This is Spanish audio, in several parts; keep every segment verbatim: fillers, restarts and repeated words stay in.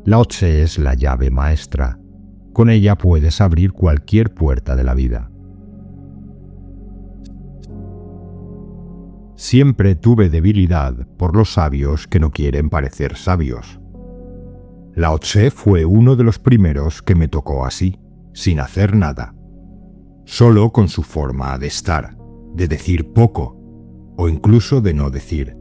Lao Tse es la llave maestra. Con ella puedes abrir cualquier puerta de la vida. Siempre tuve debilidad por los sabios que no quieren parecer sabios. Lao Tse fue uno de los primeros que me tocó así, sin hacer nada. Solo con su forma de estar, de decir poco, o incluso de no decir.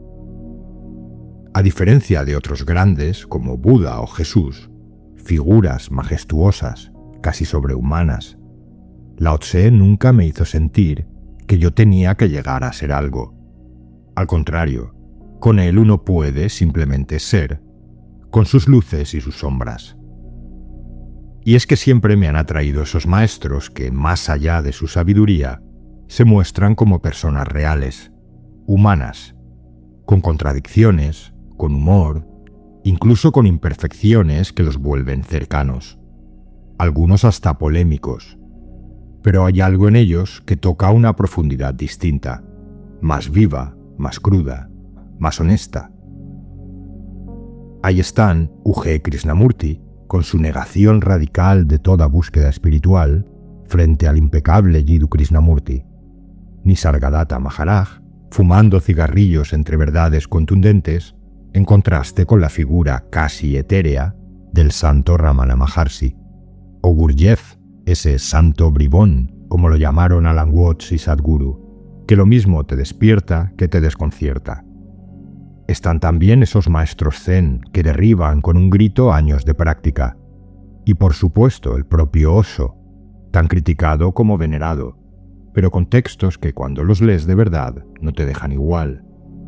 A diferencia de otros grandes como Buda o Jesús, figuras majestuosas, casi sobrehumanas, Lao Tse nunca me hizo sentir que yo tenía que llegar a ser algo. Al contrario, con él uno puede simplemente ser, con sus luces y sus sombras. Y es que siempre me han atraído esos maestros que, más allá de su sabiduría, se muestran como personas reales, humanas, con contradicciones, con humor, incluso con imperfecciones que los vuelven cercanos, algunos hasta polémicos. Pero hay algo en ellos que toca una profundidad distinta, más viva, más cruda, más honesta. Ahí están U G Krishnamurti, con su negación radical de toda búsqueda espiritual, frente al impecable Jiddu Krishnamurti. Nisargadatta Maharaj, fumando cigarrillos entre verdades contundentes, en contraste con la figura casi etérea del santo Ramana Maharshi. O Gurdjieff, ese santo bribón, como lo llamaron Alan Watts y Sadhguru, que lo mismo te despierta que te desconcierta. Están también esos maestros zen que derriban con un grito años de práctica. Y por supuesto el propio Osho, tan criticado como venerado, pero con textos que cuando los lees de verdad no te dejan igual.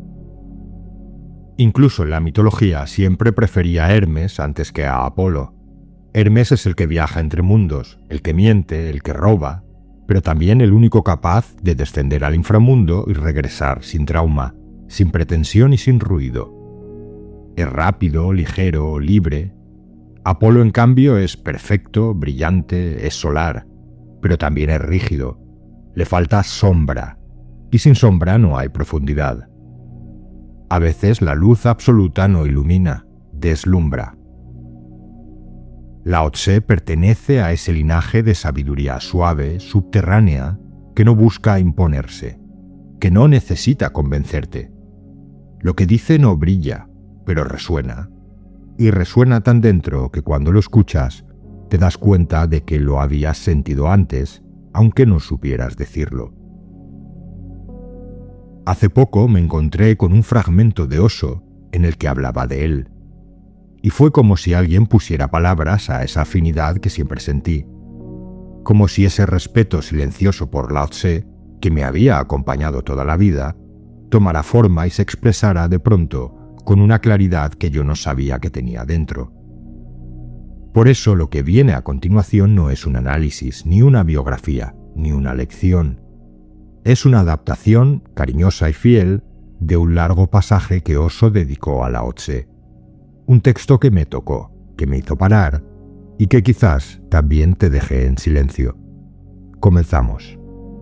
Incluso en la mitología siempre prefería a Hermes antes que a Apolo. Hermes es el que viaja entre mundos, el que miente, el que roba, pero también el único capaz de descender al inframundo y regresar sin trauma, sin pretensión y sin ruido. Es rápido, ligero, libre. Apolo, en cambio, es perfecto, brillante, es solar, pero también es rígido. Le falta sombra, y sin sombra no hay profundidad. A veces la luz absoluta no ilumina, deslumbra. Lao Tse pertenece a ese linaje de sabiduría suave, subterránea, que no busca imponerse, que no necesita convencerte. Lo que dice no brilla, pero resuena, y resuena tan dentro que cuando lo escuchas te das cuenta de que lo habías sentido antes, aunque no supieras decirlo. Hace poco me encontré con un fragmento de Osho en el que hablaba de él, y fue como si alguien pusiera palabras a esa afinidad que siempre sentí, como si ese respeto silencioso por Lao Tse, que me había acompañado toda la vida, tomara forma y se expresara de pronto con una claridad que yo no sabía que tenía dentro. Por eso lo que viene a continuación no es un análisis, ni una biografía, ni una lección. Es una adaptación, cariñosa y fiel, de un largo pasaje que Osho dedicó a Lao Tse. Un texto que me tocó, que me hizo parar, y que quizás también te dejé en silencio. Comenzamos.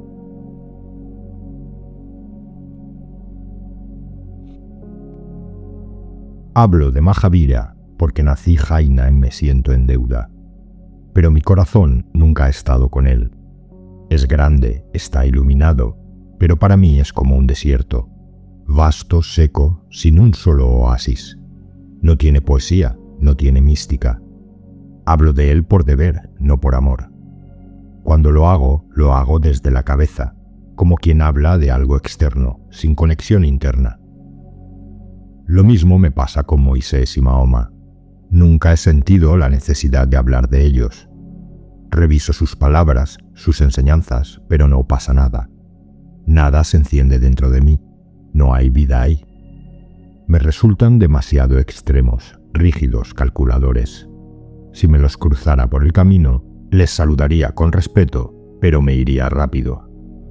Hablo de Mahavira porque nací jaina y me siento en deuda. Pero mi corazón nunca ha estado con él. Es grande, está iluminado, pero para mí es como un desierto, vasto, seco, sin un solo oasis. No tiene poesía, no tiene mística. Hablo de él por deber, no por amor. Cuando lo hago, lo hago desde la cabeza, como quien habla de algo externo, sin conexión interna. Lo mismo me pasa con Moisés y Mahoma. Nunca he sentido la necesidad de hablar de ellos. Reviso sus palabras, sus enseñanzas, pero no pasa nada. Nada se enciende dentro de mí. No hay vida ahí. Me resultan demasiado extremos, rígidos, calculadores. Si me los cruzara por el camino, les saludaría con respeto, pero me iría rápido.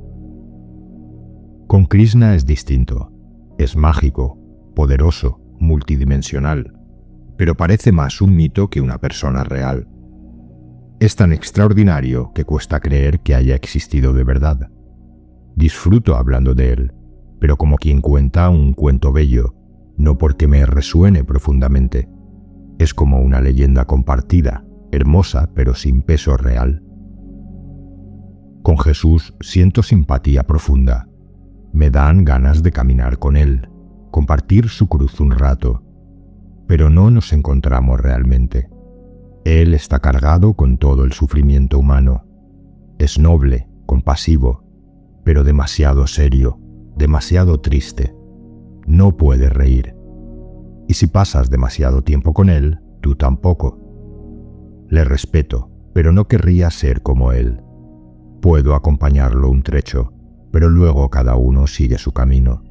Con Krishna es distinto. Es mágico, poderoso, multidimensional, pero parece más un mito que una persona real. Es tan extraordinario que cuesta creer que haya existido de verdad. Disfruto hablando de él, pero como quien cuenta un cuento bello, no porque me resuene profundamente. Es como una leyenda compartida, hermosa pero sin peso real. Con Jesús siento simpatía profunda. Me dan ganas de caminar con Él, compartir su cruz un rato. Pero no nos encontramos realmente. Él está cargado con todo el sufrimiento humano. Es noble, compasivo, pero demasiado serio, demasiado triste. No puede reír. Y si pasas demasiado tiempo con Él, tú tampoco. Le respeto, pero no querría ser como Él. Puedo acompañarlo un trecho, pero luego cada uno sigue su camino.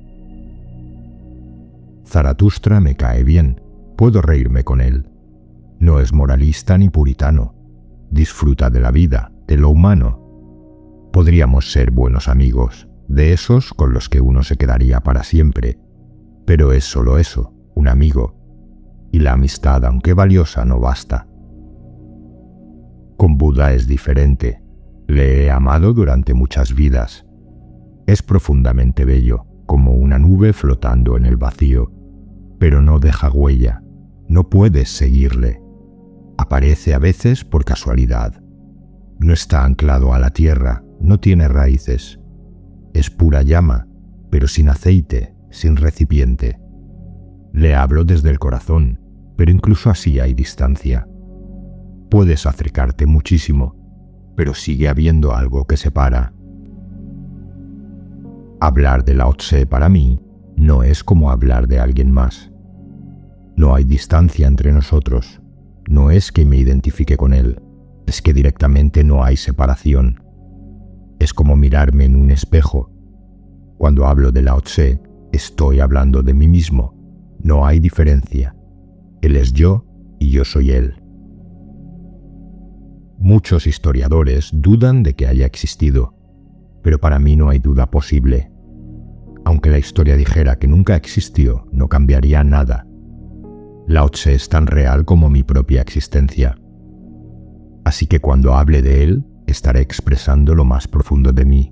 Zaratustra me cae bien, puedo reírme con él. No es moralista ni puritano. Disfruta de la vida, de lo humano. Podríamos ser buenos amigos, de esos con los que uno se quedaría para siempre. Pero es solo eso, un amigo. Y la amistad, aunque valiosa, no basta. Con Buda es diferente. Le he amado durante muchas vidas. Es profundamente bello, como una nube flotando en el vacío. Pero no deja huella. No puedes seguirle. Aparece a veces por casualidad. No está anclado a la tierra, no tiene raíces. Es pura llama, pero sin aceite, sin recipiente. Le hablo desde el corazón, pero incluso así hay distancia. Puedes acercarte muchísimo, pero sigue habiendo algo que separa. Hablar de Lao Tse para mí no es como hablar de alguien más. No hay distancia entre nosotros. No es que me identifique con él, es que directamente no hay separación. Es como mirarme en un espejo. Cuando hablo de Lao Tse, estoy hablando de mí mismo. No hay diferencia. Él es yo y yo soy él. Muchos historiadores dudan de que haya existido, pero para mí no hay duda posible. Aunque la historia dijera que nunca existió, no cambiaría nada. Lao Tse es tan real como mi propia existencia. Así que cuando hable de él, estaré expresando lo más profundo de mí.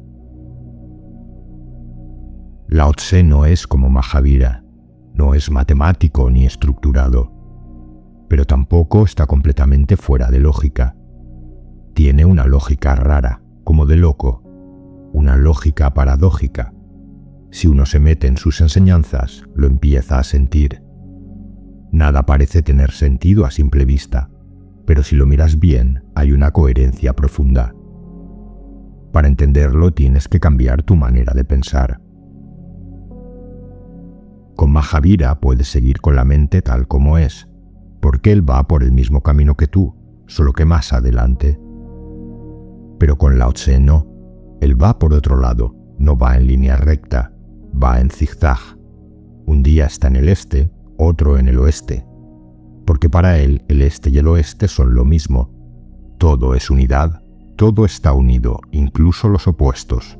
Lao Tse no es como Mahavira, no es matemático ni estructurado, pero tampoco está completamente fuera de lógica. Tiene una lógica rara, como de loco, una lógica paradójica. Si uno se mete en sus enseñanzas, lo empieza a sentir. Nada parece tener sentido a simple vista, pero si lo miras bien, hay una coherencia profunda. Para entenderlo tienes que cambiar tu manera de pensar. Con Mahavira puedes seguir con la mente tal como es, porque él va por el mismo camino que tú, solo que más adelante. Pero con Lao Tse no, él va por otro lado, no va en línea recta, va en zigzag. Un día está en el este, otro en el oeste, porque para él el este y el oeste son lo mismo. Todo es unidad, todo está unido, incluso los opuestos.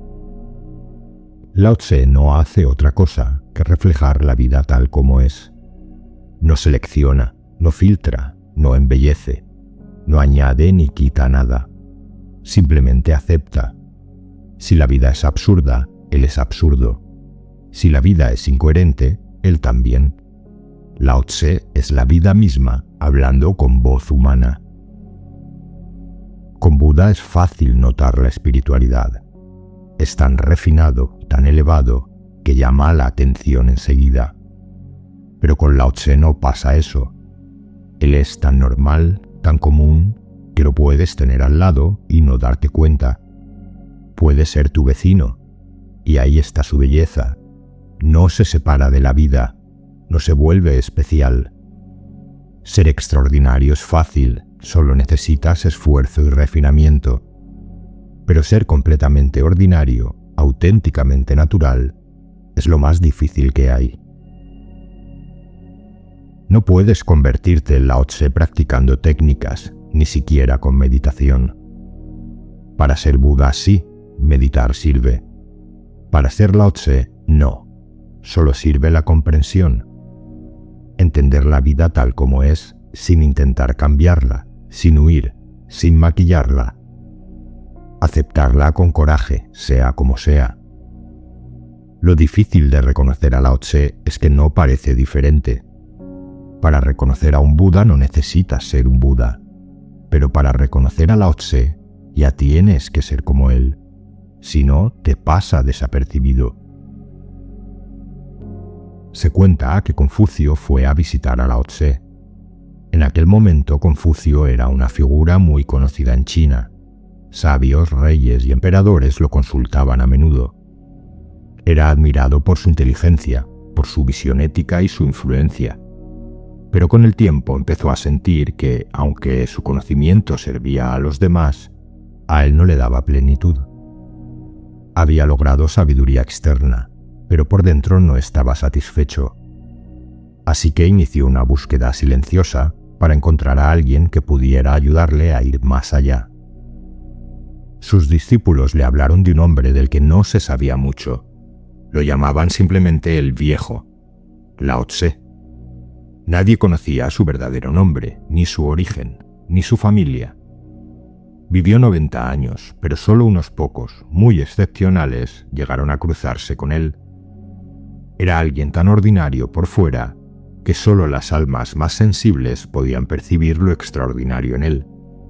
Lao Tse no hace otra cosa que reflejar la vida tal como es. No selecciona, no filtra, no embellece, no añade ni quita nada. Simplemente acepta. Si la vida es absurda, él es absurdo. Si la vida es incoherente, él también. Lao Tse es la vida misma hablando con voz humana. Con Buda es fácil notar la espiritualidad. Es tan refinado, tan elevado, que llama la atención enseguida. Pero con Lao Tse no pasa eso. Él es tan normal, tan común, que lo puedes tener al lado y no darte cuenta. Puede ser tu vecino, y ahí está su belleza. No se separa de la vida, no se vuelve especial. Ser extraordinario es fácil, solo necesitas esfuerzo y refinamiento. Pero ser completamente ordinario, auténticamente natural, es lo más difícil que hay. No puedes convertirte en Lao Tse practicando técnicas, ni siquiera con meditación. Para ser Buda sí, meditar sirve. Para ser Lao Tse, no. Solo sirve la comprensión. Entender la vida tal como es, sin intentar cambiarla, sin huir, sin maquillarla. Aceptarla con coraje, sea como sea. Lo difícil de reconocer a Lao Tse es que no parece diferente. Para reconocer a un Buda no necesitas ser un Buda, pero para reconocer a Lao Tse ya tienes que ser como él, si no te pasa desapercibido. Se cuenta que Confucio fue a visitar a Lao Tse. En aquel momento Confucio era una figura muy conocida en China. Sabios, reyes y emperadores lo consultaban a menudo. Era admirado por su inteligencia, por su visión ética y su influencia. Pero con el tiempo empezó a sentir que, aunque su conocimiento servía a los demás, a él no le daba plenitud. Había logrado sabiduría externa, pero por dentro no estaba satisfecho. Así que inició una búsqueda silenciosa para encontrar a alguien que pudiera ayudarle a ir más allá. Sus discípulos le hablaron de un hombre del que no se sabía mucho. Lo llamaban simplemente el Viejo, Lao Tse. Nadie conocía su verdadero nombre, ni su origen, ni su familia. Vivió noventa años, pero solo unos pocos, muy excepcionales, llegaron a cruzarse con él. Era alguien tan ordinario por fuera que solo las almas más sensibles podían percibir lo extraordinario en él.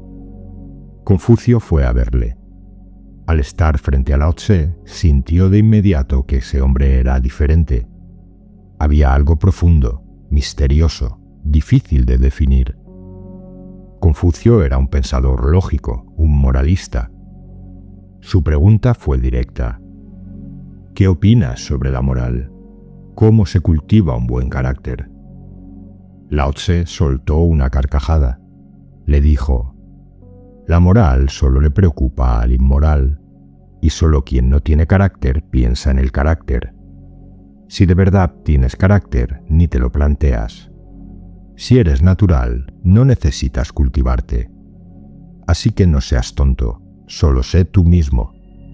Confucio fue a verle. Al estar frente a Lao Tse, sintió de inmediato que ese hombre era diferente. Había algo profundo, misterioso, difícil de definir. Confucio era un pensador lógico, un moralista. Su pregunta fue directa. ¿Qué opinas sobre la moral? ¿Cómo se cultiva un buen carácter? Lao Tse soltó una carcajada. Le dijo: la moral solo le preocupa al inmoral, y solo quien no tiene carácter piensa en el carácter. Si de verdad tienes carácter, ni te lo planteas. Si eres natural, no necesitas cultivarte. Así que no seas tonto, solo sé tú mismo.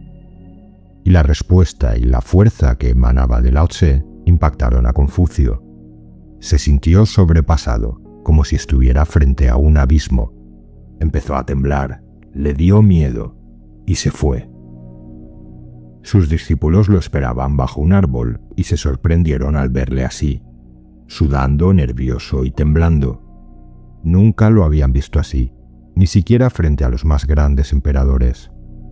Y la respuesta y la fuerza que emanaba de Lao Tse impactaron a Confucio. Se sintió sobrepasado, como si estuviera frente a un abismo. Empezó a temblar, le dio miedo y se fue. Sus discípulos lo esperaban bajo un árbol y se sorprendieron al verle así, sudando, nervioso y temblando. Nunca lo habían visto así, ni siquiera frente a los más grandes emperadores.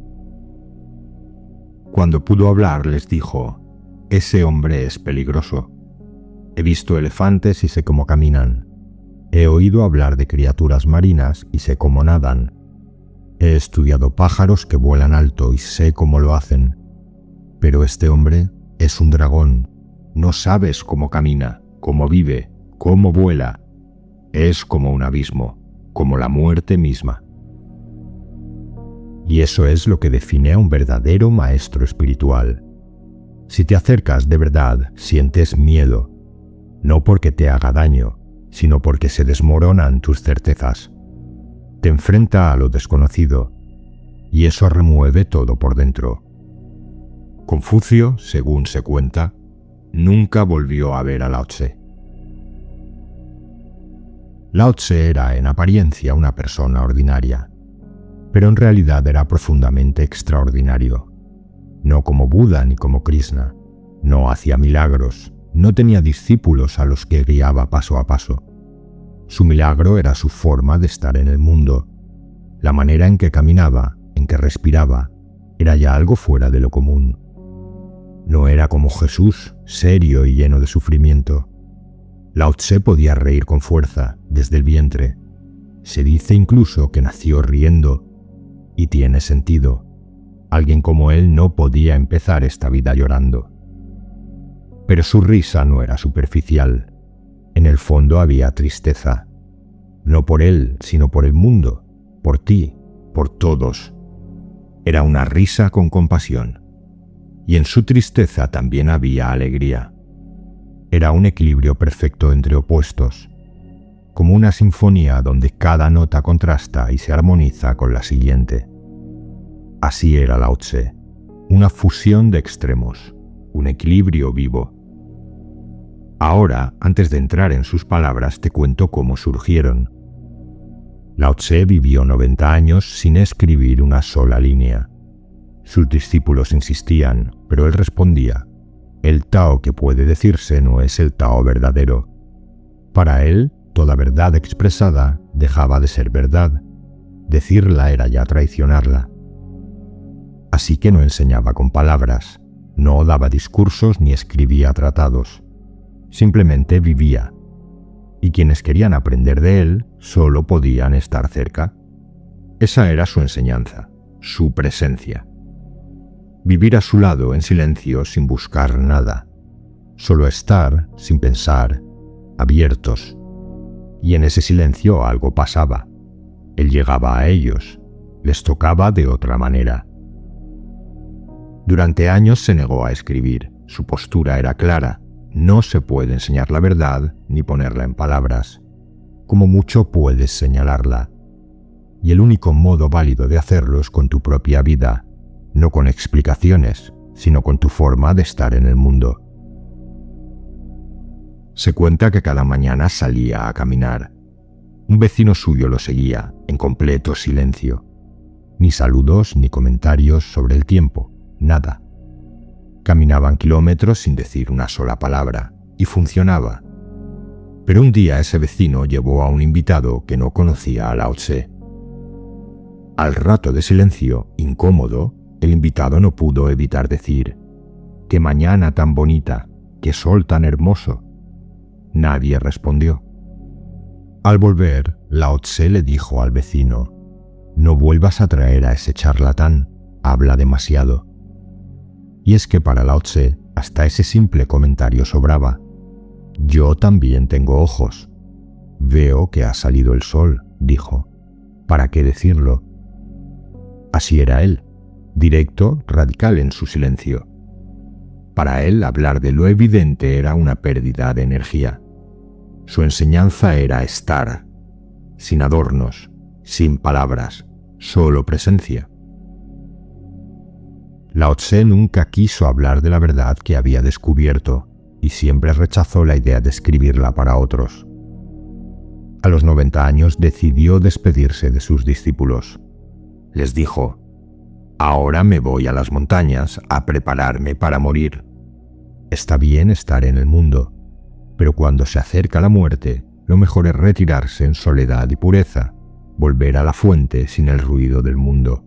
Cuando pudo hablar les dijo: ese hombre es peligroso. He visto elefantes y sé cómo caminan. He oído hablar de criaturas marinas y sé cómo nadan. He estudiado pájaros que vuelan alto y sé cómo lo hacen. Pero este hombre es un dragón. No sabes cómo camina, cómo vive, cómo vuela. Es como un abismo, como la muerte misma. Y eso es lo que define a un verdadero maestro espiritual. Si te acercas de verdad, sientes miedo, no porque te haga daño, sino porque se desmoronan tus certezas. Te enfrenta a lo desconocido, y eso remueve todo por dentro. Confucio, según se cuenta, nunca volvió a ver a Lao Tse. Lao Tse era en apariencia una persona ordinaria, pero en realidad era profundamente extraordinario. No como Buda ni como Krishna, no hacía milagros, no tenía discípulos a los que guiaba paso a paso. Su milagro era su forma de estar en el mundo. La manera en que caminaba, en que respiraba, era ya algo fuera de lo común. No era como Jesús, serio y lleno de sufrimiento. Lao Tse podía reír con fuerza, desde el vientre. Se dice incluso que nació riendo, y tiene sentido. Alguien como él no podía empezar esta vida llorando. Pero su risa no era superficial. En el fondo había tristeza. No por él, sino por el mundo, por ti, por todos. Era una risa con compasión. Y en su tristeza también había alegría. Era un equilibrio perfecto entre opuestos, como una sinfonía donde cada nota contrasta y se armoniza con la siguiente. Así era Lao Tse, una fusión de extremos, un equilibrio vivo. Ahora, antes de entrar en sus palabras, te cuento cómo surgieron. Lao Tse vivió noventa años sin escribir una sola línea. Sus discípulos insistían, pero él respondía: el Tao que puede decirse no es el Tao verdadero. Para él, Toda verdad expresada dejaba de ser verdad. Decirla era ya traicionarla. Así que no enseñaba con palabras, no daba discursos ni escribía tratados. Simplemente vivía. Y quienes querían aprender de él solo podían estar cerca. Esa era su enseñanza, su presencia. Vivir a su lado en silencio sin buscar nada. Solo estar sin pensar, abiertos. Y en ese silencio algo pasaba. Él llegaba a ellos, les tocaba de otra manera. Durante años se negó a escribir, su postura era clara, no se puede enseñar la verdad ni ponerla en palabras. Como mucho puedes señalarla. Y el único modo válido de hacerlo es con tu propia vida, no con explicaciones, sino con tu forma de estar en el mundo. Se cuenta que cada mañana salía a caminar. Un vecino suyo lo seguía, en completo silencio. Ni saludos ni comentarios sobre el tiempo, nada. Caminaban kilómetros sin decir una sola palabra, y funcionaba. Pero un día ese vecino llevó a un invitado que no conocía a Lao Tse. Al rato de silencio, incómodo, el invitado no pudo evitar decir: «¡Qué mañana tan bonita! ¡Qué sol tan hermoso!». Nadie respondió. Al volver, Lao Tse le dijo al vecino: «No vuelvas a traer a ese charlatán, habla demasiado». Y es que para Lao Tse, hasta ese simple comentario sobraba. «Yo también tengo ojos. Veo que ha salido el sol», dijo. ¿Para qué decirlo? Así era él, directo, radical en su silencio. Para él, hablar de lo evidente era una pérdida de energía. Su enseñanza era estar, sin adornos, sin palabras, solo presencia. Lao Tse nunca quiso hablar de la verdad que había descubierto y siempre rechazó la idea de escribirla para otros. A los noventa años decidió despedirse de sus discípulos. Les dijo: «Ahora me voy a las montañas a prepararme para morir. Está bien estar en el mundo, pero cuando se acerca la muerte, lo mejor es retirarse en soledad y pureza, volver a la fuente sin el ruido del mundo».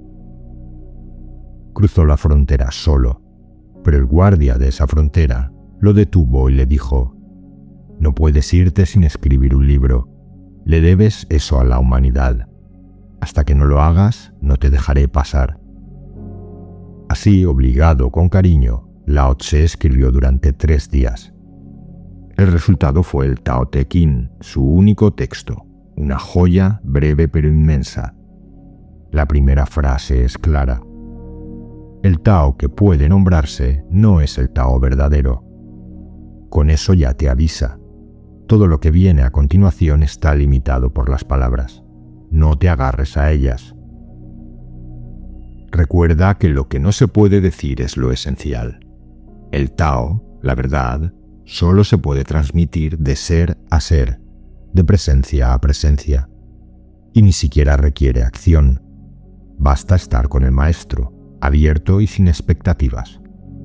Cruzó la frontera solo, pero el guardia de esa frontera lo detuvo y le dijo: «No puedes irte sin escribir un libro. Le debes eso a la humanidad. Hasta que no lo hagas, no te dejaré pasar». Así, obligado con cariño, Lao Tse escribió durante tres días. El resultado fue el Tao Te Ching, su único texto, una joya breve pero inmensa. La primera frase es clara. El Tao que puede nombrarse no es el Tao verdadero. Con eso ya te avisa. Todo lo que viene a continuación está limitado por las palabras. No te agarres a ellas. Recuerda que lo que no se puede decir es lo esencial. El Tao, la verdad, solo se puede transmitir de ser a ser, de presencia a presencia. Y ni siquiera requiere acción. Basta estar con el maestro, abierto y sin expectativas.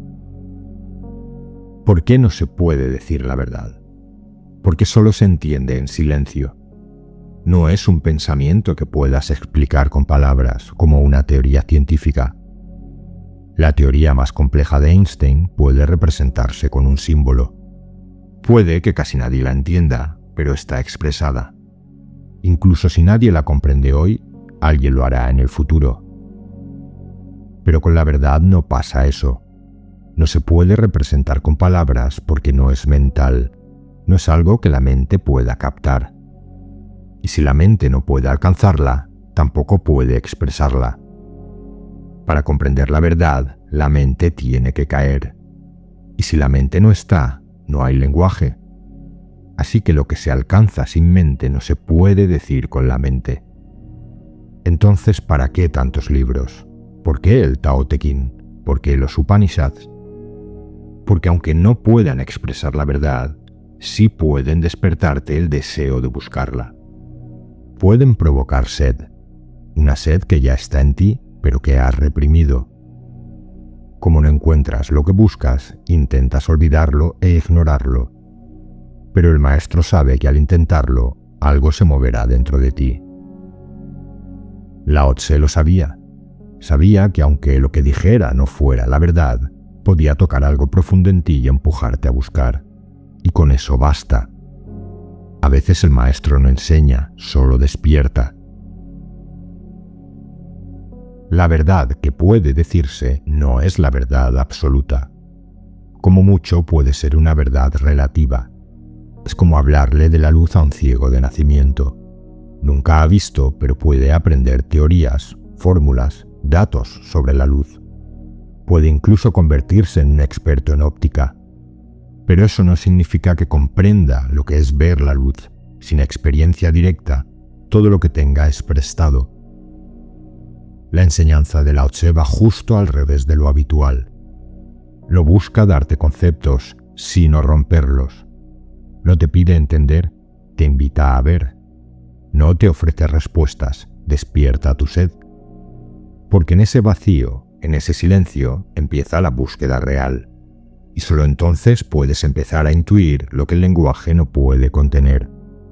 ¿Por qué no se puede decir la verdad? Porque solo se entiende en silencio. No es un pensamiento que puedas explicar con palabras, como una teoría científica. La teoría más compleja de Einstein puede representarse con un símbolo. Puede que casi nadie la entienda, pero está expresada. Incluso si nadie la comprende hoy, alguien lo hará en el futuro. Pero con la verdad no pasa eso. No se puede representar con palabras porque no es mental, no es algo que la mente pueda captar. Y si la mente no puede alcanzarla, tampoco puede expresarla. Para comprender la verdad, la mente tiene que caer. Y si la mente no está, no hay lenguaje. Así que lo que se alcanza sin mente no se puede decir con la mente. Entonces, ¿para qué tantos libros? ¿Por qué el Tao Te Ching? ¿Por qué los Upanishads? Porque aunque no puedan expresar la verdad, sí pueden despertarte el deseo de buscarla. Pueden provocar sed, una sed que ya está en ti, pero que has reprimido. Como no encuentras lo que buscas, intentas olvidarlo e ignorarlo. pero el maestro sabe que al intentarlo, algo se moverá dentro de ti. Lao Tse lo sabía. Sabía que aunque lo que dijera no fuera la verdad, podía tocar algo profundo en ti y empujarte a buscar. Y con eso basta. A veces el maestro no enseña, solo despierta. La verdad que puede decirse no es la verdad absoluta. Como mucho puede ser una verdad relativa. Es como hablarle de la luz a un ciego de nacimiento. Nunca ha visto, pero puede aprender teorías, fórmulas, datos sobre la luz. Puede incluso convertirse en un experto en óptica. Pero eso no significa que comprenda lo que es ver la luz. Sin experiencia directa, todo lo que tenga es prestado. La enseñanza de Lao Tse va justo al revés de lo habitual. Lo busca darte conceptos, sino romperlos. No te pide entender, te invita a ver. No te ofrece respuestas, despierta tu sed. Porque en ese vacío, en ese silencio, empieza la búsqueda real. Y solo entonces puedes empezar a intuir lo que el lenguaje no puede contener.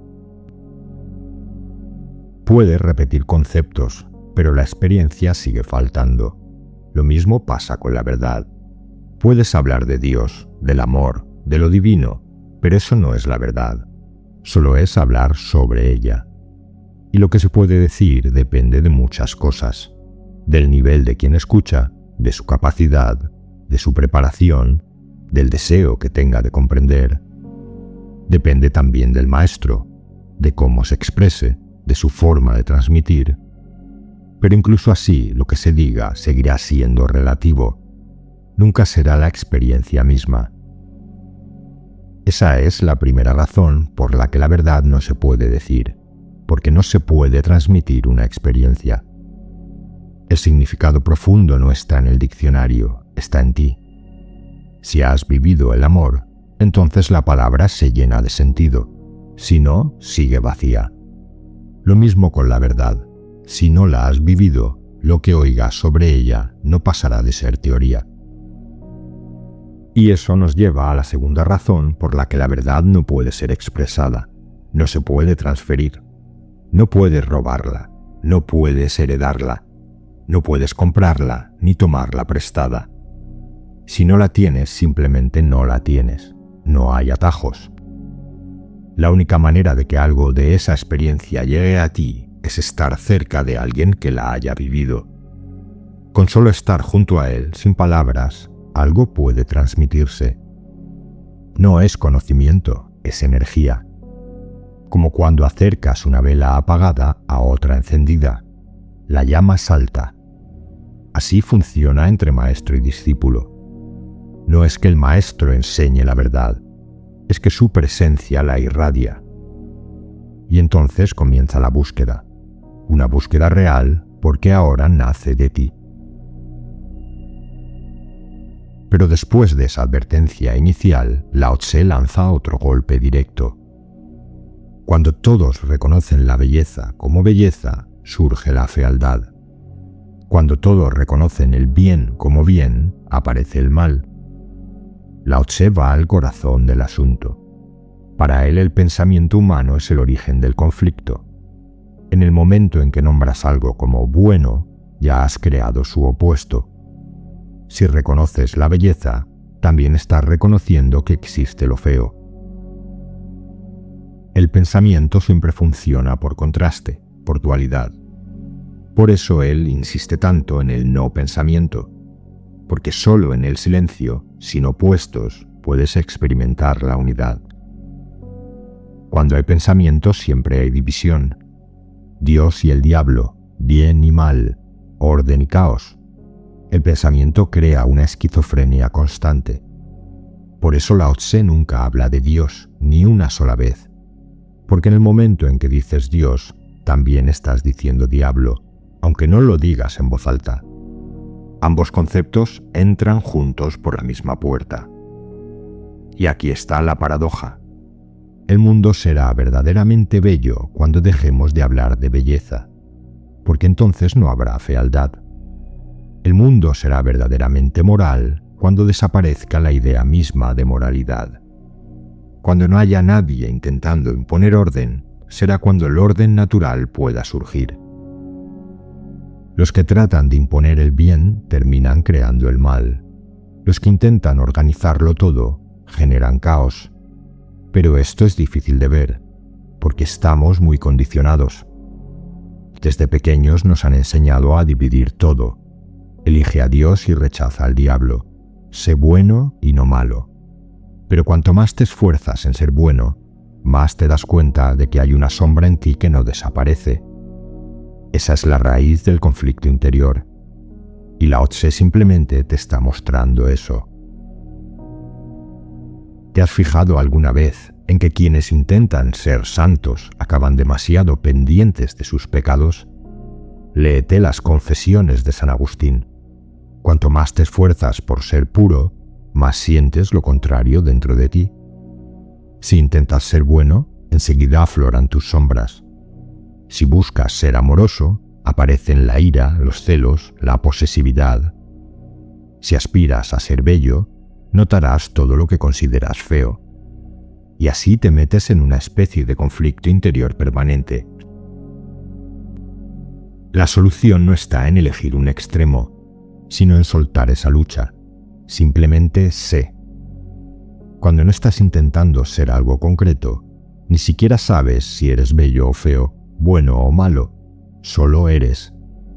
Puedes repetir conceptos, pero la experiencia sigue faltando. Lo mismo pasa con la verdad. Puedes hablar de Dios, del amor, de lo divino, pero eso no es la verdad. Solo es hablar sobre ella. Y lo que se puede decir depende de muchas cosas. Del nivel de quien escucha, de su capacidad, de su preparación, del deseo que tenga de comprender. Depende también del maestro, de cómo se exprese, de su forma de transmitir. Pero incluso así, lo que se diga seguirá siendo relativo. Nunca será la experiencia misma. Esa es la primera razón por la que la verdad no se puede decir, porque no se puede transmitir una experiencia. El significado profundo no está en el diccionario, está en ti. Si has vivido el amor, entonces la palabra se llena de sentido. Si no, sigue vacía. Lo mismo con la verdad. Si no la has vivido, lo que oigas sobre ella no pasará de ser teoría. Y eso nos lleva a la segunda razón por la que la verdad no puede ser expresada, no se puede transferir. No puedes robarla, no puedes heredarla, no puedes comprarla ni tomarla prestada. Si no la tienes, simplemente no la tienes, no hay atajos. La única manera de que algo de esa experiencia llegue a ti es estar cerca de alguien que la haya vivido. Con solo estar junto a él, sin palabras, algo puede transmitirse. No es conocimiento, es energía. Como cuando acercas una vela apagada a otra encendida. La llama salta. Así funciona entre maestro y discípulo. No es que el maestro enseñe la verdad, es que su presencia la irradia. Y entonces comienza la búsqueda. Una búsqueda real porque ahora nace de ti. Pero después de esa advertencia inicial, Lao Tse lanza otro golpe directo. Cuando todos reconocen la belleza como belleza, surge la fealdad. Cuando todos reconocen el bien como bien, aparece el mal. Lao Tse va al corazón del asunto. Para él el pensamiento humano es el origen del conflicto. En el momento en que nombras algo como bueno, ya has creado su opuesto. Si reconoces la belleza, también estás reconociendo que existe lo feo. El pensamiento siempre funciona por contraste, por dualidad. Por eso él insiste tanto en el no pensamiento, porque solo en el silencio, sin opuestos, puedes experimentar la unidad. Cuando hay pensamiento siempre hay división. Dios y el diablo, bien y mal, orden y caos. El pensamiento crea una esquizofrenia constante. Por eso Lao Tse nunca habla de Dios, ni una sola vez. Porque en el momento en que dices Dios, también estás diciendo diablo, aunque no lo digas en voz alta. Ambos conceptos entran juntos por la misma puerta. Y aquí está la paradoja. El mundo será verdaderamente bello cuando dejemos de hablar de belleza, porque entonces no habrá fealdad. El mundo será verdaderamente moral cuando desaparezca la idea misma de moralidad. Cuando no haya nadie intentando imponer orden, será cuando el orden natural pueda surgir. Los que tratan de imponer el bien terminan creando el mal. Los que intentan organizarlo todo generan caos. Pero esto es difícil de ver, porque estamos muy condicionados. Desde pequeños nos han enseñado a dividir todo. Elige a Dios y rechaza al diablo. Sé bueno y no malo. Pero cuanto más te esfuerzas en ser bueno, más te das cuenta de que hay una sombra en ti que no desaparece. Esa es la raíz del conflicto interior. Y Lao Tse simplemente te está mostrando eso. ¿Te has fijado alguna vez en que quienes intentan ser santos acaban demasiado pendientes de sus pecados? Léete las Confesiones de San Agustín. Cuanto más te esfuerzas por ser puro, más sientes lo contrario dentro de ti. Si intentas ser bueno, enseguida afloran tus sombras. Si buscas ser amoroso, aparecen la ira, los celos, la posesividad. Si aspiras a ser bello, notarás todo lo que consideras feo. Y así te metes en una especie de conflicto interior permanente. La solución no está en elegir un extremo, sino en soltar esa lucha. Simplemente sé. Cuando no estás intentando ser algo concreto, ni siquiera sabes si eres bello o feo, bueno o malo, solo eres.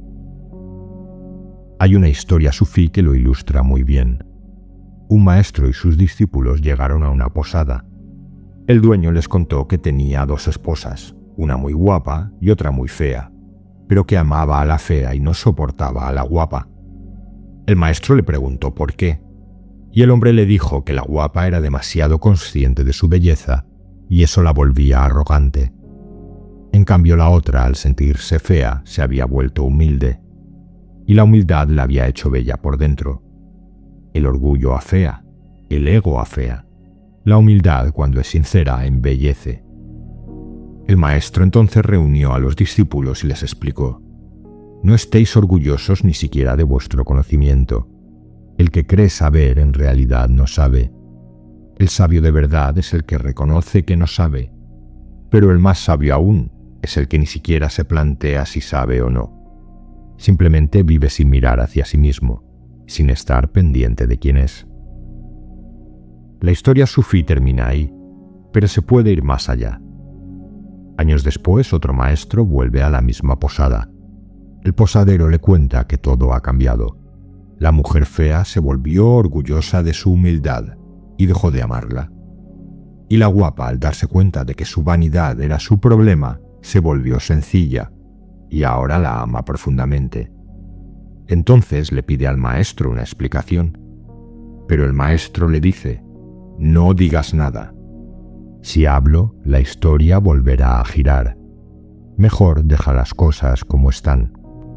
Hay una historia sufí que lo ilustra muy bien. Un maestro y sus discípulos llegaron a una posada. El dueño les contó que tenía dos esposas, una muy guapa y otra muy fea, pero que amaba a la fea y no soportaba a la guapa. El maestro le preguntó por qué, y el hombre le dijo que la guapa era demasiado consciente de su belleza y eso la volvía arrogante. En cambio la otra, al sentirse fea, se había vuelto humilde, y la humildad la había hecho bella por dentro. El orgullo afea, el ego afea. La humildad, cuando es sincera, embellece. El maestro entonces reunió a los discípulos y les explicó: no estéis orgullosos ni siquiera de vuestro conocimiento. El que cree saber en realidad no sabe. El sabio de verdad es el que reconoce que no sabe, pero el más sabio aún es el que ni siquiera se plantea si sabe o no. Simplemente vive sin mirar hacia sí mismo, sin estar pendiente de quién es. La historia sufí termina ahí, pero se puede ir más allá. Años después, otro maestro vuelve a la misma posada. El posadero le cuenta que todo ha cambiado. La mujer fea se volvió orgullosa de su humildad y dejó de amarla. Y la guapa, al darse cuenta de que su vanidad era su problema, se volvió sencilla y ahora la ama profundamente. Entonces le pide al maestro una explicación, pero el maestro le dice: no digas nada. Si hablo, la historia volverá a girar. Mejor deja las cosas como están.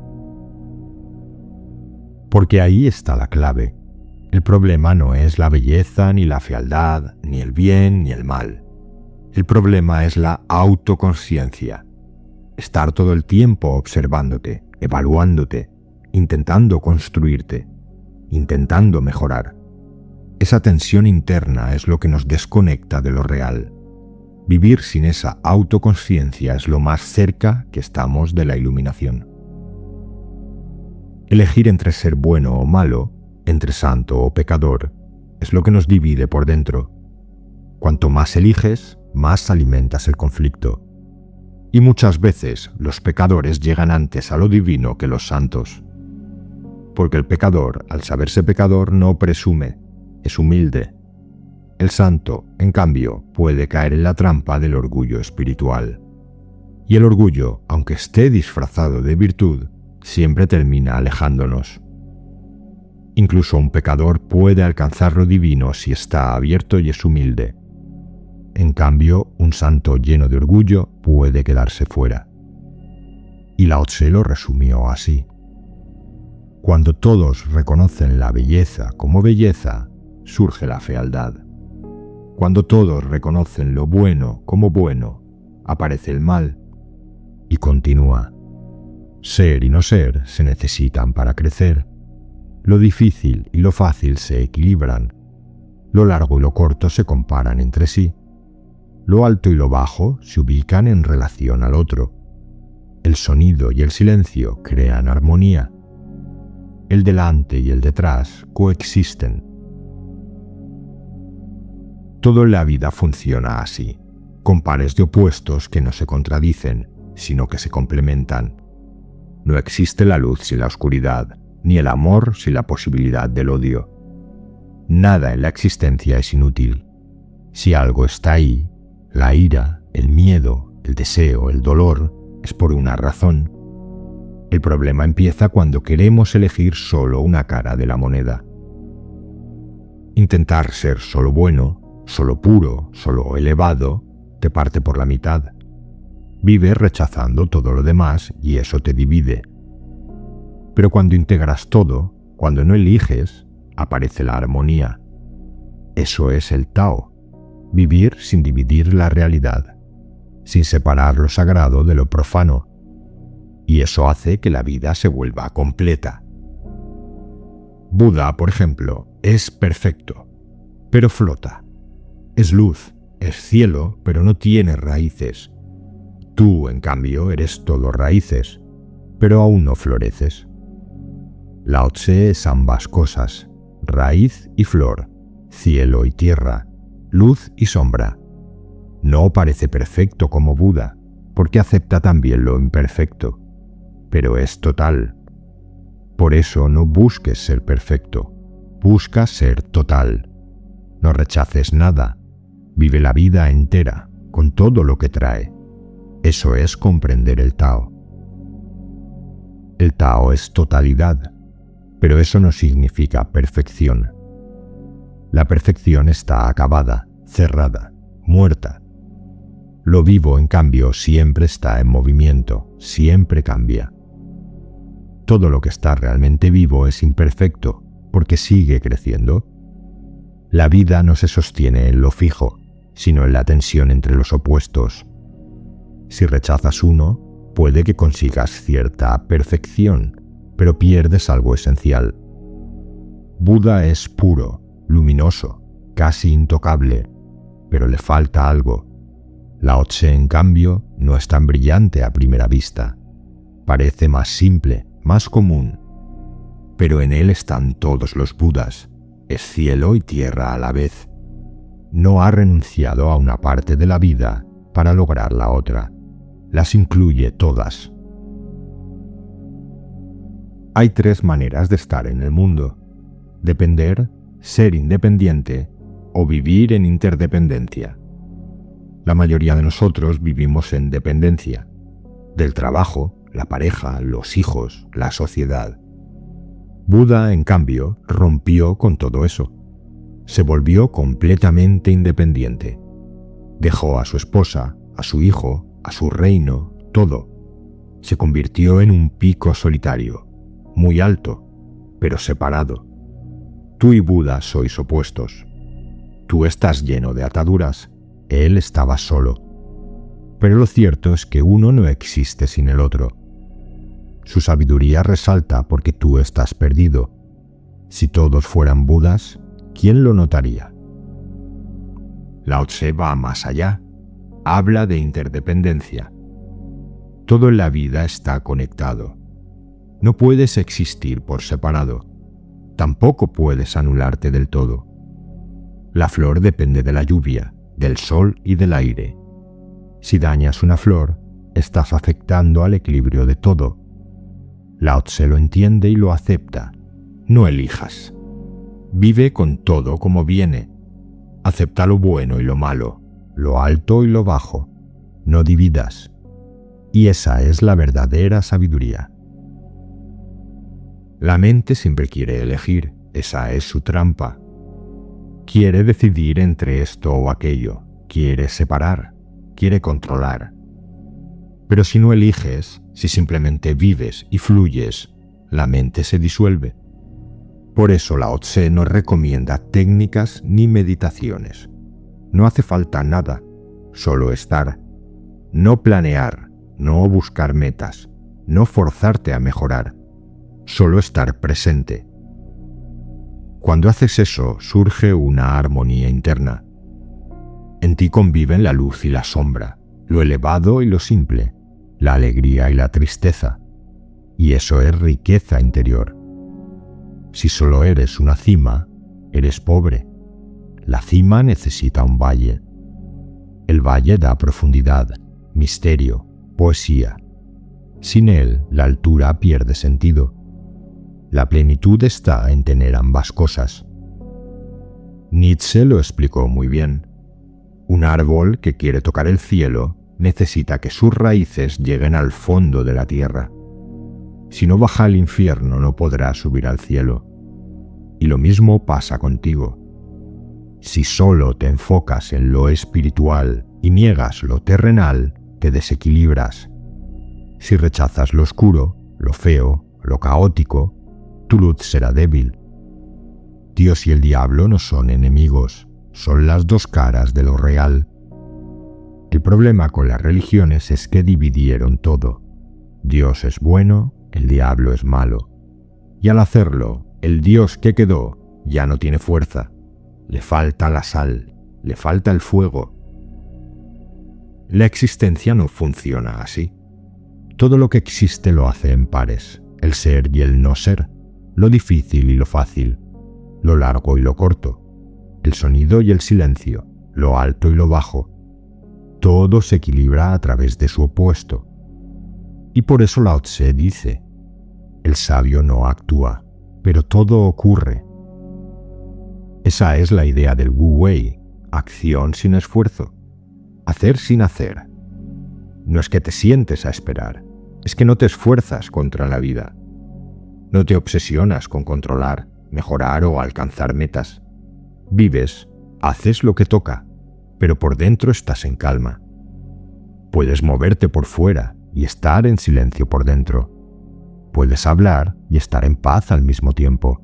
Porque ahí está la clave. El problema no es la belleza, ni la fealdad, ni el bien, ni el mal. El problema es la autoconsciencia. Estar todo el tiempo observándote, evaluándote, intentando construirte, intentando mejorar. Esa tensión interna es lo que nos desconecta de lo real. Vivir sin esa autoconsciencia es lo más cerca que estamos de la iluminación. Elegir entre ser bueno o malo, entre santo o pecador, es lo que nos divide por dentro. Cuanto más eliges, más alimentas el conflicto. Y muchas veces los pecadores llegan antes a lo divino que los santos. Porque el pecador, al saberse pecador, no presume, es humilde. El santo, en cambio, puede caer en la trampa del orgullo espiritual. Y el orgullo, aunque esté disfrazado de virtud, siempre termina alejándonos. Incluso un pecador puede alcanzar lo divino si está abierto y es humilde. En cambio, un santo lleno de orgullo puede quedarse fuera. Y Lao Tse lo resumió así: cuando todos reconocen la belleza como belleza, surge la fealdad. Cuando todos reconocen lo bueno como bueno, aparece el mal. Y continúa: ser y no ser se necesitan para crecer. Lo difícil y lo fácil se equilibran. Lo largo y lo corto se comparan entre sí. Lo alto y lo bajo se ubican en relación al otro. El sonido y el silencio crean armonía. El delante y el detrás coexisten. Todo en la vida funciona así, con pares de opuestos que no se contradicen, sino que se complementan. No existe la luz sin la oscuridad, ni el amor sin la posibilidad del odio. Nada en la existencia es inútil. Si algo está ahí, la ira, el miedo, el deseo, el dolor, es por una razón. El problema empieza cuando queremos elegir solo una cara de la moneda. Intentar ser solo bueno, solo puro, solo elevado, te parte por la mitad. Vives rechazando todo lo demás y eso te divide. Pero cuando integras todo, cuando no eliges, aparece la armonía. Eso es el Tao, vivir sin dividir la realidad, sin separar lo sagrado de lo profano. Y eso hace que la vida se vuelva completa. Buda, por ejemplo, es perfecto, pero flota. Es luz, es cielo, pero no tiene raíces. Tú, en cambio, eres todo raíces, pero aún no floreces. Lao Tse es ambas cosas, raíz y flor, cielo y tierra, luz y sombra. No parece perfecto como Buda, porque acepta también lo imperfecto, pero es total. Por eso no busques ser perfecto, busca ser total. No rechaces nada, vive la vida entera, con todo lo que trae. Eso es comprender el Tao. El Tao es totalidad, pero eso no significa perfección. La perfección está acabada, cerrada, muerta. Lo vivo, en cambio, siempre está en movimiento, siempre cambia. Todo lo que está realmente vivo es imperfecto, porque sigue creciendo. La vida no se sostiene en lo fijo, sino en la tensión entre los opuestos. Si rechazas uno, puede que consigas cierta perfección, pero pierdes algo esencial. Buda es puro, luminoso, casi intocable, pero le falta algo. Lao Tse, en cambio, no es tan brillante a primera vista. Parece más simple, más común, pero en él están todos los Budas. Es cielo y tierra a la vez. No ha renunciado a una parte de la vida para lograr la otra. Las incluye todas. Hay tres maneras de estar en el mundo: depender, ser independiente o vivir en interdependencia. La mayoría de nosotros vivimos en dependencia, del trabajo, la pareja, los hijos, la sociedad. Buda, en cambio, rompió con todo eso. Se volvió completamente independiente. Dejó a su esposa, a su hijo, a su reino, todo. Se convirtió en un pico solitario, muy alto, pero separado. Tú y Buda sois opuestos. Tú estás lleno de ataduras, él estaba solo. Pero lo cierto es que uno no existe sin el otro. Su sabiduría resalta porque tú estás perdido. Si todos fueran Budas, ¿quién lo notaría? Lao Tse va más allá. Habla de interdependencia. Todo en la vida está conectado. No puedes existir por separado. Tampoco puedes anularte del todo. La flor depende de la lluvia, del sol y del aire. Si dañas una flor, estás afectando al equilibrio de todo. Lao Tse lo entiende y lo acepta. No elijas. Vive con todo como viene. Acepta lo bueno y lo malo, lo alto y lo bajo. No dividas. Y esa es la verdadera sabiduría. La mente siempre quiere elegir, esa es su trampa. Quiere decidir entre esto o aquello, quiere separar, quiere controlar. Pero si no eliges, si simplemente vives y fluyes, la mente se disuelve. Por eso Lao Tse no recomienda técnicas ni meditaciones. No hace falta nada, solo estar. No planear, no buscar metas, no forzarte a mejorar, solo estar presente. Cuando haces eso, surge una armonía interna. En ti conviven la luz y la sombra, lo elevado y lo simple, la alegría y la tristeza, y eso es riqueza interior. Si solo eres una cima, eres pobre. La cima necesita un valle. El valle da profundidad, misterio, poesía. Sin él, la altura pierde sentido. La plenitud está en tener ambas cosas. Nietzsche lo explicó muy bien. Un árbol que quiere tocar el cielo necesita que sus raíces lleguen al fondo de la tierra. Si no baja al infierno, no podrá subir al cielo. Y lo mismo pasa contigo. Si solo te enfocas en lo espiritual y niegas lo terrenal, te desequilibras. Si rechazas lo oscuro, lo feo, lo caótico, tu luz será débil. Dios y el diablo no son enemigos, son las dos caras de lo real. El problema con las religiones es que dividieron todo. Dios es bueno, el diablo es malo. Y al hacerlo, el Dios que quedó ya no tiene fuerza. Le falta la sal, le falta el fuego. La existencia no funciona así. Todo lo que existe lo hace en pares, el ser y el no ser, lo difícil y lo fácil, lo largo y lo corto, el sonido y el silencio, lo alto y lo bajo. Todo se equilibra a través de su opuesto. Y por eso Lao Tse dice, el sabio no actúa, pero todo ocurre. Esa es la idea del Wu Wei, acción sin esfuerzo, hacer sin hacer. No es que te sientes a esperar, es que no te esfuerzas contra la vida. No te obsesionas con controlar, mejorar o alcanzar metas. Vives, haces lo que toca, pero por dentro estás en calma. Puedes moverte por fuera y estar en silencio por dentro. Puedes hablar y estar en paz al mismo tiempo.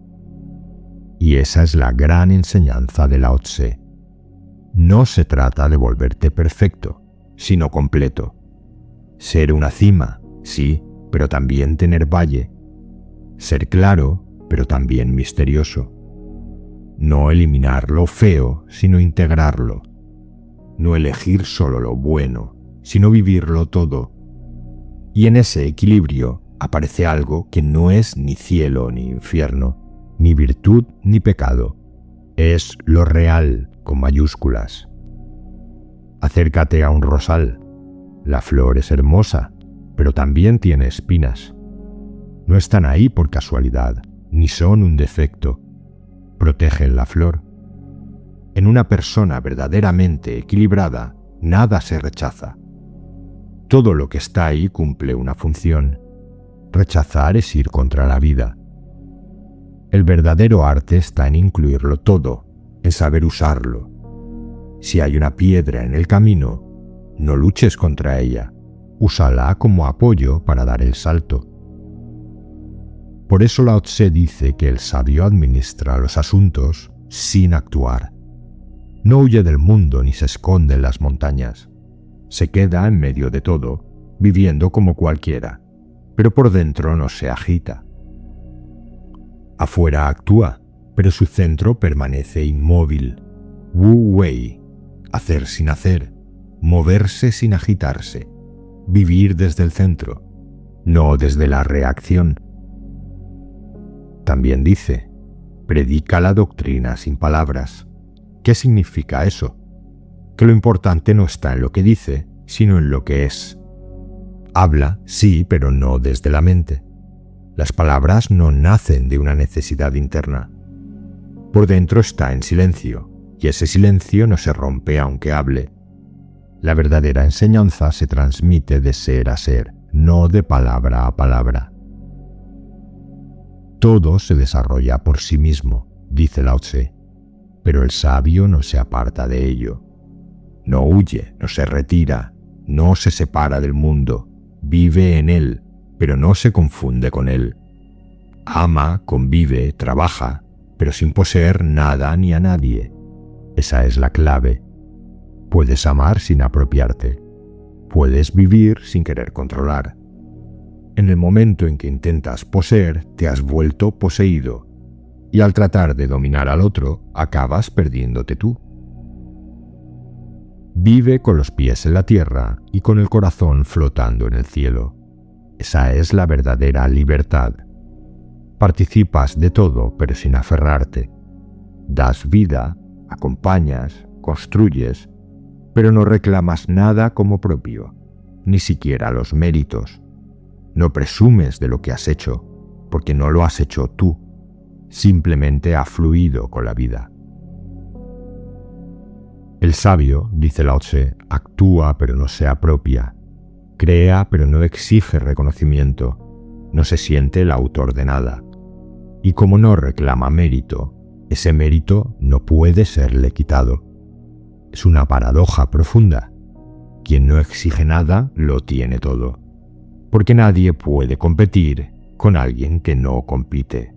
Y esa es la gran enseñanza de Lao Tse. No se trata de volverte perfecto, sino completo. Ser una cima, sí, pero también tener valle. Ser claro, pero también misterioso. No eliminar lo feo, sino integrarlo. No elegir solo lo bueno, sino vivirlo todo. Y en ese equilibrio aparece algo que no es ni cielo ni infierno, ni virtud ni pecado. Es lo real, con mayúsculas. Acércate a un rosal. La flor es hermosa, pero también tiene espinas. No están ahí por casualidad, ni son un defecto. Protegen la flor. En una persona verdaderamente equilibrada, nada se rechaza. Todo lo que está ahí cumple una función. Rechazar es ir contra la vida. El verdadero arte está en incluirlo todo, en saber usarlo. Si hay una piedra en el camino, no luches contra ella. Úsala como apoyo para dar el salto. Por eso Lao Tse dice que el sabio administra los asuntos sin actuar. No huye del mundo ni se esconde en las montañas. Se queda en medio de todo, viviendo como cualquiera, pero por dentro no se agita. Afuera actúa, pero su centro permanece inmóvil. Wu Wei, hacer sin hacer, moverse sin agitarse, vivir desde el centro, no desde la reacción. También dice, predica la doctrina sin palabras. ¿Qué significa eso? Que lo importante no está en lo que dice, sino en lo que es. Habla, sí, pero no desde la mente. Las palabras no nacen de una necesidad interna. Por dentro está en silencio, y ese silencio no se rompe aunque hable. La verdadera enseñanza se transmite de ser a ser, no de palabra a palabra. Todo se desarrolla por sí mismo, dice Lao Tse, pero el sabio no se aparta de ello. No huye, no se retira, no se separa del mundo, vive en él, pero no se confunde con él. Ama, convive, trabaja, pero sin poseer nada ni a nadie. Esa es la clave. Puedes amar sin apropiarte. Puedes vivir sin querer controlar. En el momento en que intentas poseer, te has vuelto poseído, y al tratar de dominar al otro, acabas perdiéndote tú. Vive con los pies en la tierra y con el corazón flotando en el cielo. Esa es la verdadera libertad. Participas de todo, pero sin aferrarte. Das vida, acompañas, construyes, pero no reclamas nada como propio, ni siquiera los méritos. No presumes de lo que has hecho, porque no lo has hecho tú. Simplemente ha fluido con la vida. El sabio, dice Lao Tse, actúa pero no se apropia, crea pero no exige reconocimiento, no se siente el autor de nada. Y como no reclama mérito, ese mérito no puede serle quitado. Es una paradoja profunda. Quien no exige nada, lo tiene todo. Porque nadie puede competir con alguien que no compite.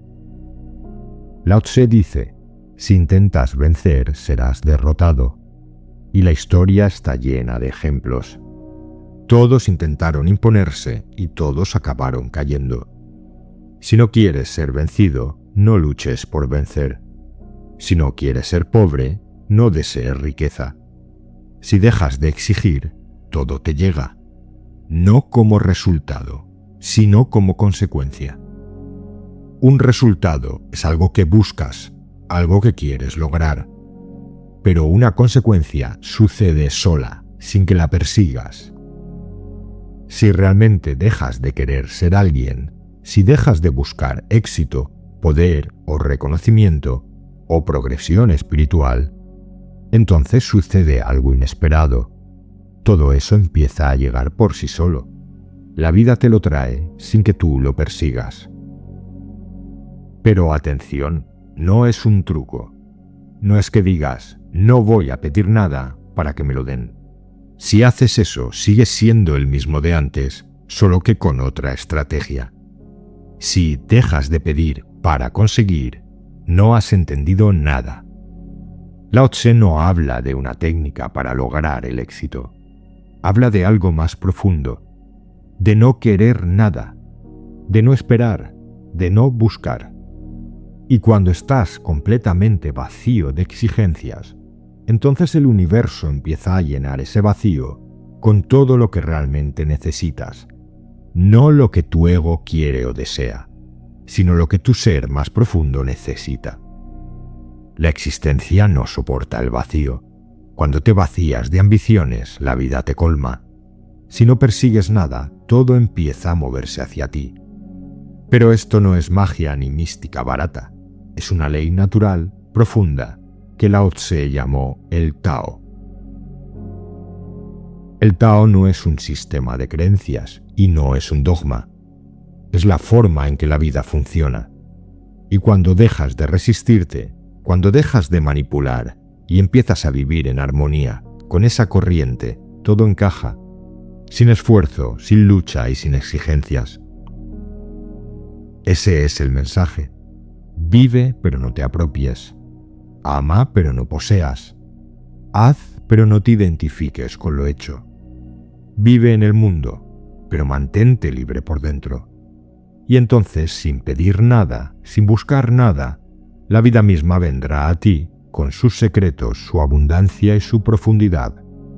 Lao Tse dice, si intentas vencer, serás derrotado. Y la historia está llena de ejemplos. Todos intentaron imponerse y todos acabaron cayendo. Si no quieres ser vencido, no luches por vencer. Si no quieres ser pobre, no desees riqueza. Si dejas de exigir, todo te llega. No como resultado, sino como consecuencia. Un resultado es algo que buscas, algo que quieres lograr. Pero una consecuencia sucede sola, sin que la persigas. Si realmente dejas de querer ser alguien, si dejas de buscar éxito, poder o reconocimiento, o progresión espiritual, entonces sucede algo inesperado. Todo eso empieza a llegar por sí solo. La vida te lo trae sin que tú lo persigas. Pero atención, no es un truco. No es que digas, no voy a pedir nada para que me lo den. Si haces eso, sigues siendo el mismo de antes, solo que con otra estrategia. Si dejas de pedir para conseguir, no has entendido nada. Lao Tse no habla de una técnica para lograr el éxito. Habla de algo más profundo, de no querer nada, de no esperar, de no buscar. Y cuando estás completamente vacío de exigencias, entonces el universo empieza a llenar ese vacío con todo lo que realmente necesitas, no lo que tu ego quiere o desea, sino lo que tu ser más profundo necesita. La existencia no soporta el vacío. Cuando te vacías de ambiciones, la vida te colma. Si no persigues nada, todo empieza a moverse hacia ti. Pero esto no es magia ni mística barata. Es una ley natural, profunda, que Lao Tse llamó el Tao. El Tao no es un sistema de creencias y no es un dogma. Es la forma en que la vida funciona. Y cuando dejas de resistirte, cuando dejas de manipular y empiezas a vivir en armonía con esa corriente, todo encaja, sin esfuerzo, sin lucha y sin exigencias. Ese es el mensaje. Vive, pero no te apropies. Ama, pero no poseas. Haz, pero no te identifiques con lo hecho. Vive en el mundo, pero mantente libre por dentro. Y entonces, sin pedir nada, sin buscar nada, la vida misma vendrá a ti con sus secretos, su abundancia y su profundidad.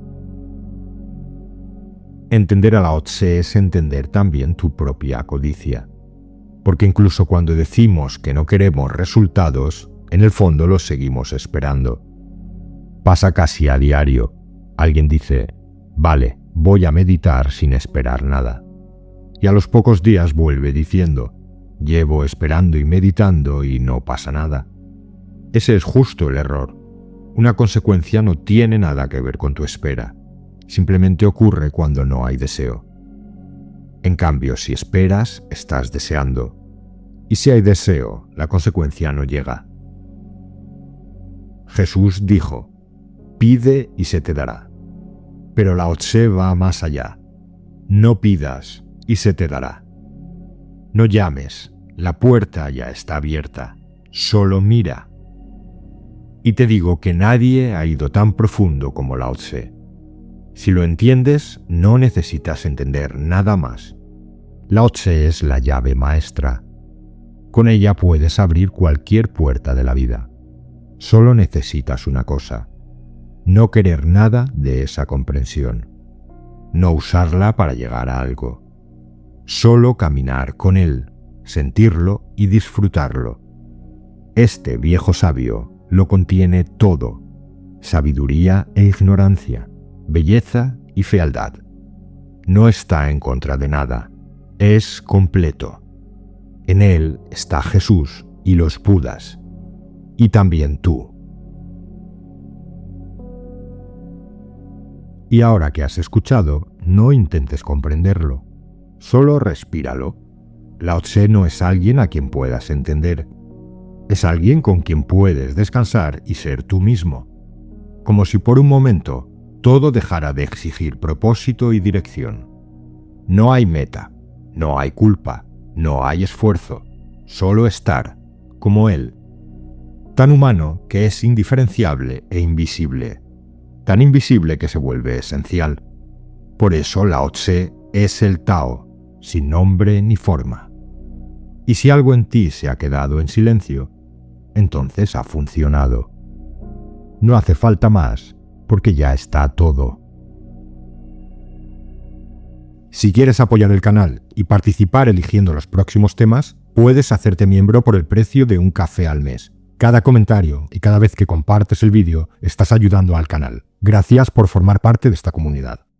Entender a Lao Tse es entender también tu propia codicia. Porque incluso cuando decimos que no queremos resultados, en el fondo los seguimos esperando. Pasa casi a diario. Alguien dice, vale, voy a meditar sin esperar nada. Y a los pocos días vuelve diciendo, llevo esperando y meditando y no pasa nada. Ese es justo el error. Una consecuencia no tiene nada que ver con tu espera. Simplemente ocurre cuando no hay deseo. En cambio, si esperas, estás deseando. Y si hay deseo, la consecuencia no llega. Jesús dijo, pide y se te dará. Pero Lao Tse va más allá. No pidas y se te dará. No llames, la puerta ya está abierta. Solo mira. Y te digo que nadie ha ido tan profundo como Lao Tse. Si lo entiendes, no necesitas entender nada más. Lao Tse es la llave maestra. Con ella puedes abrir cualquier puerta de la vida. Solo necesitas una cosa: no querer nada de esa comprensión, no usarla para llegar a algo, solo caminar con él, sentirlo y disfrutarlo. Este viejo sabio lo contiene todo: sabiduría e ignorancia, belleza y fealdad. No está en contra de nada, es completo. En él está Jesús y los Budas, y también tú. Y ahora que has escuchado, no intentes comprenderlo, solo respíralo. Lao Tse no es alguien a quien puedas entender, es alguien con quien puedes descansar y ser tú mismo, como si por un momento todo dejara de exigir propósito y dirección. No hay meta, no hay culpa, no hay esfuerzo, solo estar, como él. Tan humano que es indiferenciable e invisible, tan invisible que se vuelve esencial. Por eso Lao Tse es el Tao, sin nombre ni forma. Y si algo en ti se ha quedado en silencio, entonces ha funcionado. No hace falta más, porque ya está todo. Si quieres apoyar el canal y participar eligiendo los próximos temas, puedes hacerte miembro por el precio de un café al mes. Cada comentario y cada vez que compartes el vídeo estás ayudando al canal. Gracias por formar parte de esta comunidad.